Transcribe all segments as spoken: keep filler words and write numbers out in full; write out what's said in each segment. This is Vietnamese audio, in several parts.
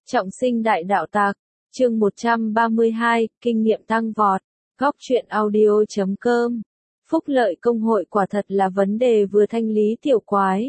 Trọng sinh đại đạo tặc, chương một trăm ba mươi hai, kinh nghiệm tăng vọt, góc truyện audio chấm com. Phúc lợi công hội quả thật là vấn đề vừa thanh lý tiểu quái.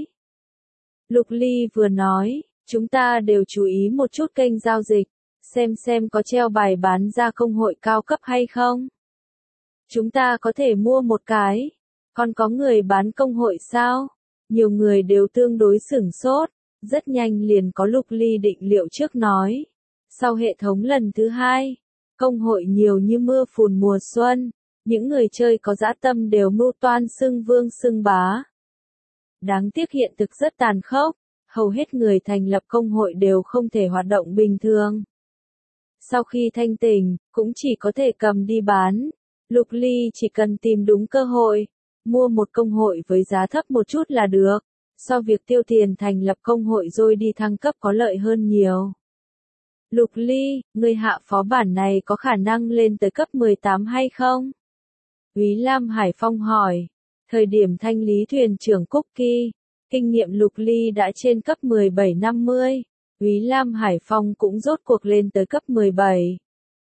Lục Ly vừa nói, chúng ta đều chú ý một chút kênh giao dịch, xem xem có treo bài bán ra công hội cao cấp hay không. Chúng ta có thể mua một cái, còn có người bán công hội sao? Nhiều người đều tương đối sửng sốt, rất nhanh liền có Lục Ly định liệu trước nói. Sau hệ thống lần thứ hai, công hội nhiều như mưa phùn mùa xuân, những người chơi có dã tâm đều mưu toan xưng vương xưng bá. Đáng tiếc hiện thực rất tàn khốc, hầu hết người thành lập công hội đều không thể hoạt động bình thường. Sau khi thanh tỉnh, cũng chỉ có thể cầm đi bán. Lục Ly chỉ cần tìm đúng cơ hội, mua một công hội với giá thấp một chút là được, so việc tiêu tiền thành lập công hội rồi đi thăng cấp có lợi hơn nhiều. Lục Ly, người hạ phó bản này có khả năng lên tới cấp mười tám hay không? Úy Lam Hải Phong hỏi. Thời điểm thanh lý thuyền trưởng Cookie, kinh nghiệm Lục Ly đã trên cấp mười bảy năm mươi, Úy Lam Hải Phong cũng rốt cuộc lên tới cấp mười bảy.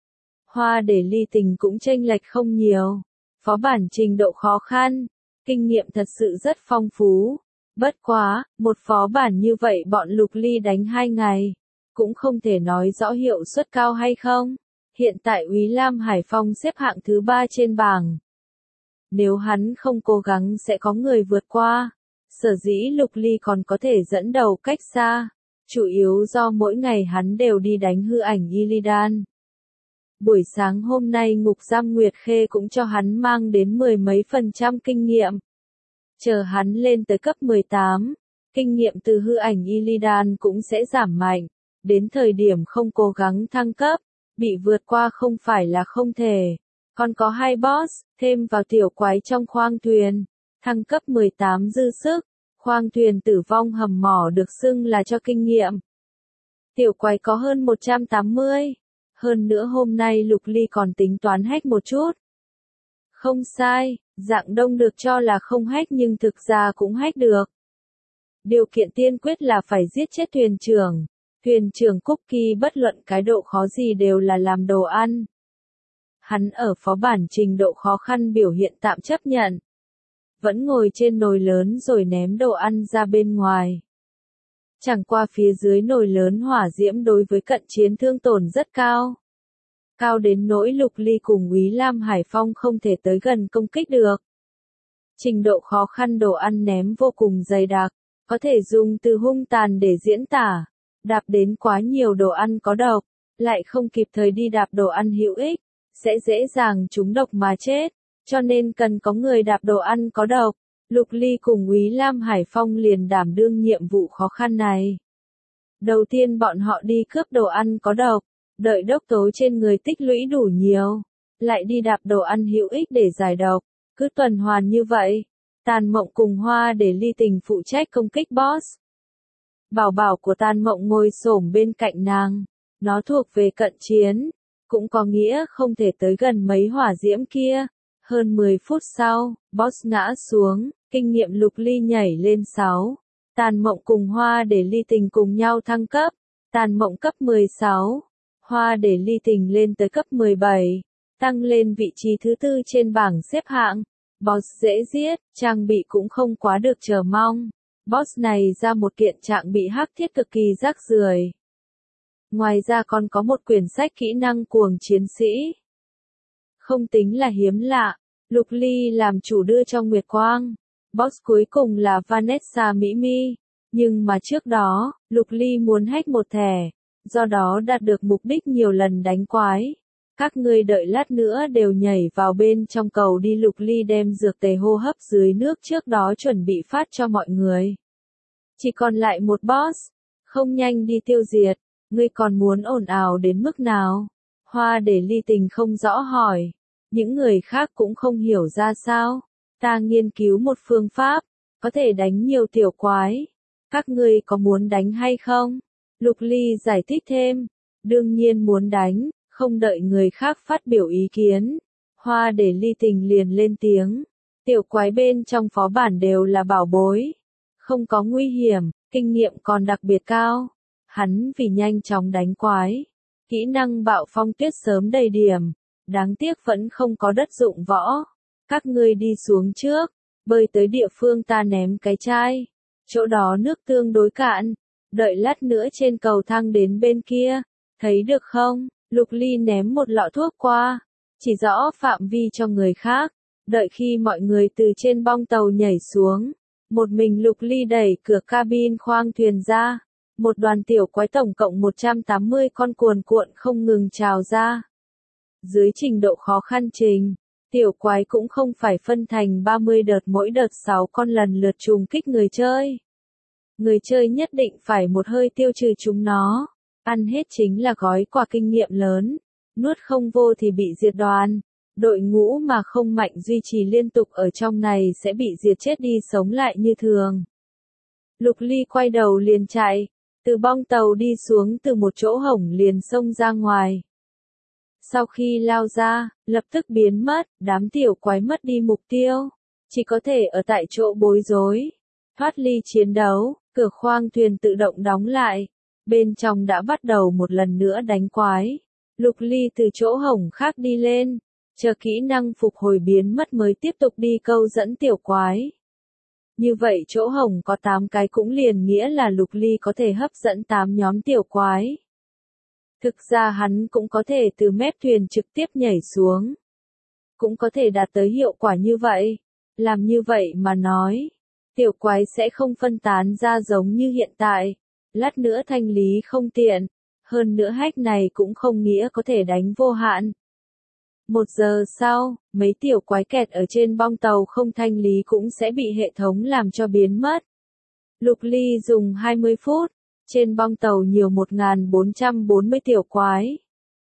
Hoa để ly tình cũng chênh lệch không nhiều, phó bản trình độ khó khăn, kinh nghiệm thật sự rất phong phú. Bất quá, một phó bản như vậy bọn Lục Ly đánh hai ngày, cũng không thể nói rõ hiệu suất cao hay không. Hiện tại Úy Lam Hải Phong xếp hạng thứ ba trên bảng. Nếu hắn không cố gắng sẽ có người vượt qua. Sở dĩ Lục Ly còn có thể dẫn đầu cách xa, chủ yếu do mỗi ngày hắn đều đi đánh hư ảnh Illidan. Buổi sáng hôm nay ngục giam Nguyệt Khê cũng cho hắn mang đến mười mấy phần trăm kinh nghiệm. Chờ hắn lên tới cấp mười tám, kinh nghiệm từ hư ảnh Illidan cũng sẽ giảm mạnh. Đến thời điểm không cố gắng thăng cấp, bị vượt qua không phải là không thể. Còn có hai boss, thêm vào tiểu quái trong khoang thuyền. Thăng cấp mười tám dư sức, khoang thuyền tử vong hầm mỏ được xưng là cho kinh nghiệm. Tiểu quái có hơn một trăm tám mươi. Hơn nữa hôm nay Lục Ly còn tính toán hack một chút. Không sai, dạng đông được cho là không hack nhưng thực ra cũng hack được. Điều kiện tiên quyết là phải giết chết thuyền trưởng. Thuyền trưởng Cookie bất luận cái độ khó gì đều là làm đồ ăn. Hắn ở phó bản trình độ khó khăn biểu hiện tạm chấp nhận. Vẫn ngồi trên nồi lớn rồi ném đồ ăn ra bên ngoài. Chẳng qua phía dưới nồi lớn hỏa diễm đối với cận chiến thương tổn rất cao. Cao đến nỗi Lục Ly cùng Úy Lam Hải Phong không thể tới gần công kích được. Trình độ khó khăn đồ ăn ném vô cùng dày đặc, có thể dùng từ hung tàn để diễn tả. Đạp đến quá nhiều đồ ăn có độc, lại không kịp thời đi đạp đồ ăn hữu ích, sẽ dễ dàng trúng độc mà chết, cho nên cần có người đạp đồ ăn có độc. Lục Ly cùng Úy Lam Hải Phong liền đảm đương nhiệm vụ khó khăn này. Đầu tiên bọn họ đi cướp đồ ăn có độc, đợi độc tố trên người tích lũy đủ nhiều, lại đi đạp đồ ăn hữu ích để giải độc, cứ tuần hoàn như vậy. Tàn Mộng cùng Hoa để ly tình phụ trách công kích boss. Bảo bảo của Tàn Mộng ngồi xổm bên cạnh nàng, nó thuộc về cận chiến, cũng có nghĩa không thể tới gần mấy hỏa diễm kia. Hơn mười phút sau, boss ngã xuống, kinh nghiệm Lục Ly nhảy lên sáu. Tàn Mộng cùng Hoa để ly tình cùng nhau thăng cấp. Tàn Mộng cấp mười sáu, Hoa để ly tình lên tới cấp mười bảy, tăng lên vị trí thứ tư trên bảng xếp hạng. Boss dễ giết, trang bị cũng không quá được chờ mong. Boss này ra một kiện trạng bị hắc thiết cực kỳ rác rưởi. Ngoài ra còn có một quyển sách kỹ năng cuồng chiến sĩ. Không tính là hiếm lạ, Lục Ly làm chủ đưa cho Nguyệt Quang. Boss cuối cùng là Vanessa Mỹ Mi. Nhưng mà trước đó, Lục Ly muốn hack một thẻ, do đó đạt được mục đích nhiều lần đánh quái. Các ngươi đợi lát nữa đều nhảy vào bên trong cầu đi. Lục Ly đem dược tề hô hấp dưới nước trước đó chuẩn bị phát cho mọi người. Chỉ còn lại một boss, không nhanh đi tiêu diệt, ngươi còn muốn ồn ào đến mức nào? Hoa để ly tình không rõ hỏi. Những người khác cũng không hiểu ra sao. Ta nghiên cứu một phương pháp, có thể đánh nhiều tiểu quái. Các ngươi có muốn đánh hay không? Lục Ly giải thích thêm. Đương nhiên muốn đánh, không đợi người khác phát biểu ý kiến. Hoa để ly tình liền lên tiếng. Tiểu quái bên trong phó bản đều là bảo bối. Không có nguy hiểm, kinh nghiệm còn đặc biệt cao. Hắn vì nhanh chóng đánh quái, kỹ năng bạo phong tuyết sớm đầy điểm, đáng tiếc vẫn không có đất dụng võ. Các ngươi đi xuống trước, bơi tới địa phương ta ném cái chai, chỗ đó nước tương đối cạn, đợi lát nữa trên cầu thang đến bên kia, thấy được không? Lục Ly ném một lọ thuốc qua, chỉ rõ phạm vi cho người khác, đợi khi mọi người từ trên bong tàu nhảy xuống, một mình Lục Ly đẩy cửa cabin khoang thuyền ra, một đoàn tiểu quái tổng cộng một trăm tám mươi con cuồn cuộn không ngừng trào ra. Dưới trình độ khó khăn trình, tiểu quái cũng không phải phân thành ba mươi đợt mỗi đợt sáu con lần lượt trùng kích người chơi. Người chơi nhất định phải một hơi tiêu trừ chúng nó, ăn hết chính là gói quà kinh nghiệm lớn, nuốt không vô thì bị diệt đoàn. Đội ngũ mà không mạnh duy trì liên tục ở trong này sẽ bị diệt chết đi sống lại như thường. Lục Ly quay đầu liền chạy, từ bong tàu đi xuống từ một chỗ hổng liền xông ra ngoài. Sau khi lao ra, lập tức biến mất, đám tiểu quái mất đi mục tiêu, chỉ có thể ở tại chỗ bối rối. Thoát ly chiến đấu, cửa khoang thuyền tự động đóng lại, bên trong đã bắt đầu một lần nữa đánh quái. Lục Ly từ chỗ hổng khác đi lên, chờ kỹ năng phục hồi biến mất mới tiếp tục đi câu dẫn tiểu quái. Như vậy chỗ hổng có tám cái cũng liền nghĩa là Lục Ly có thể hấp dẫn tám nhóm tiểu quái. Thực ra hắn cũng có thể từ mép thuyền trực tiếp nhảy xuống. Cũng có thể đạt tới hiệu quả như vậy. Làm như vậy mà nói, tiểu quái sẽ không phân tán ra giống như hiện tại. Lát nữa thanh lý không tiện. Hơn nữa hack này cũng không nghĩa có thể đánh vô hạn. Một giờ sau, mấy tiểu quái kẹt ở trên bong tàu không thanh lý cũng sẽ bị hệ thống làm cho biến mất. Lục Ly dùng hai mươi phút, trên bong tàu nhiều một nghìn bốn trăm bốn mươi tiểu quái.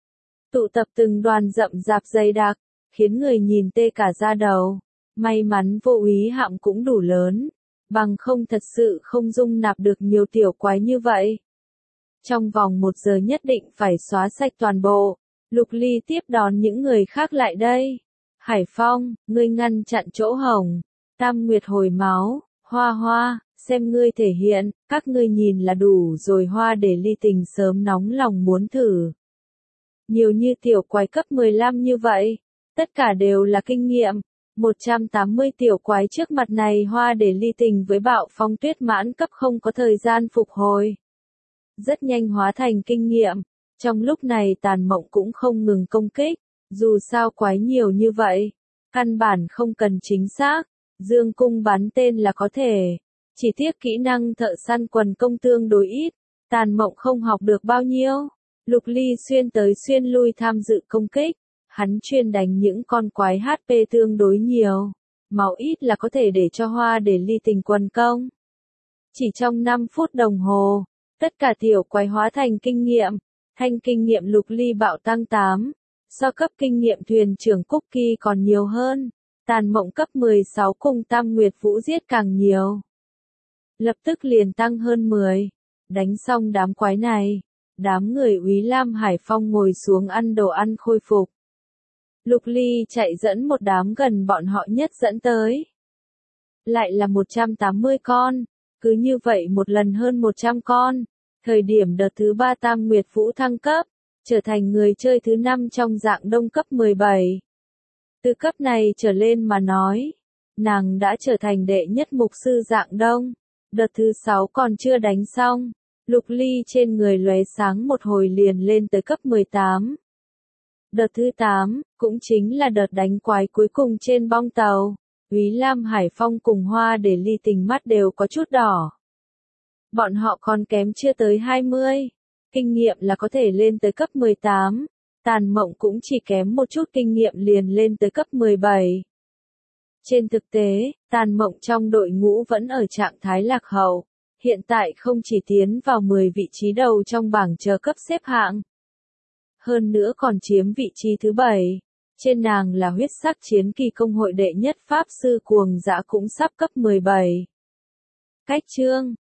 Tụ tập từng đoàn rậm rạp dày đặc, khiến người nhìn tê cả da đầu. May mắn vô úy hạm cũng đủ lớn, bằng không thật sự không dung nạp được nhiều tiểu quái như vậy. Trong vòng một giờ nhất định phải xóa sạch toàn bộ. Lục Ly tiếp đón những người khác lại đây. Hải Phong, ngươi ngăn chặn chỗ hổng. Tam Nguyệt hồi máu. Hoa Hoa, xem ngươi thể hiện, các ngươi nhìn là đủ rồi. Hoa để Ly Tình sớm nóng lòng muốn thử. Nhiều như tiểu quái cấp mười lăm như vậy, tất cả đều là kinh nghiệm. một trăm tám mươi tiểu quái trước mặt này Hoa để Ly Tình với bạo phong tuyết mãn cấp không có thời gian phục hồi. Rất nhanh hóa thành kinh nghiệm. Trong lúc này Tàn Mộng cũng không ngừng công kích, dù sao quái nhiều như vậy, căn bản không cần chính xác, dương cung bắn tên là có thể, chỉ tiếc kỹ năng thợ săn quần công tương đối ít, Tàn Mộng không học được bao nhiêu. Lục Ly xuyên tới xuyên lui tham dự công kích, hắn chuyên đánh những con quái hát pê tương đối nhiều, máu ít là có thể để cho Hoa để Ly Tình quần công. Chỉ trong năm phút đồng hồ, tất cả tiểu quái hóa thành kinh nghiệm. Thanh kinh nghiệm Lục Ly bạo tăng tám, so cấp kinh nghiệm thuyền trưởng Cookie còn nhiều hơn, Tàn Mộng cấp mười sáu cùng Tam Nguyệt Vũ giết càng nhiều. Lập tức liền tăng hơn mười, đánh xong đám quái này, đám người úy Lam Hải Phong ngồi xuống ăn đồ ăn khôi phục. Lục Ly chạy dẫn một đám gần bọn họ nhất dẫn tới. Lại là một trăm tám mươi con, cứ như vậy một lần hơn một trăm con. Thời điểm đợt thứ ba Tam Nguyệt Vũ thăng cấp, trở thành người chơi thứ năm trong dạng đông cấp mười bảy. Từ cấp này trở lên mà nói, nàng đã trở thành đệ nhất mục sư dạng đông. Đợt thứ sáu còn chưa đánh xong, Lục Ly trên người lóe sáng một hồi liền lên tới cấp mười tám. Đợt thứ tám, cũng chính là đợt đánh quái cuối cùng trên bong tàu, úy Lam Hải Phong cùng Hoa để Ly Tình mắt đều có chút đỏ. Bọn họ còn kém chưa tới hai mươi, kinh nghiệm là có thể lên tới cấp mười tám, Tàn Mộng cũng chỉ kém một chút kinh nghiệm liền lên tới cấp mười bảy. Trên thực tế, Tàn Mộng trong đội ngũ vẫn ở trạng thái lạc hậu, hiện tại không chỉ tiến vào mười vị trí đầu trong bảng chờ cấp xếp hạng, hơn nữa còn chiếm vị trí thứ bảy, trên nàng là huyết sắc chiến kỳ công hội đệ nhất pháp sư cuồng dã cũng sắp cấp mười bảy. Cách chương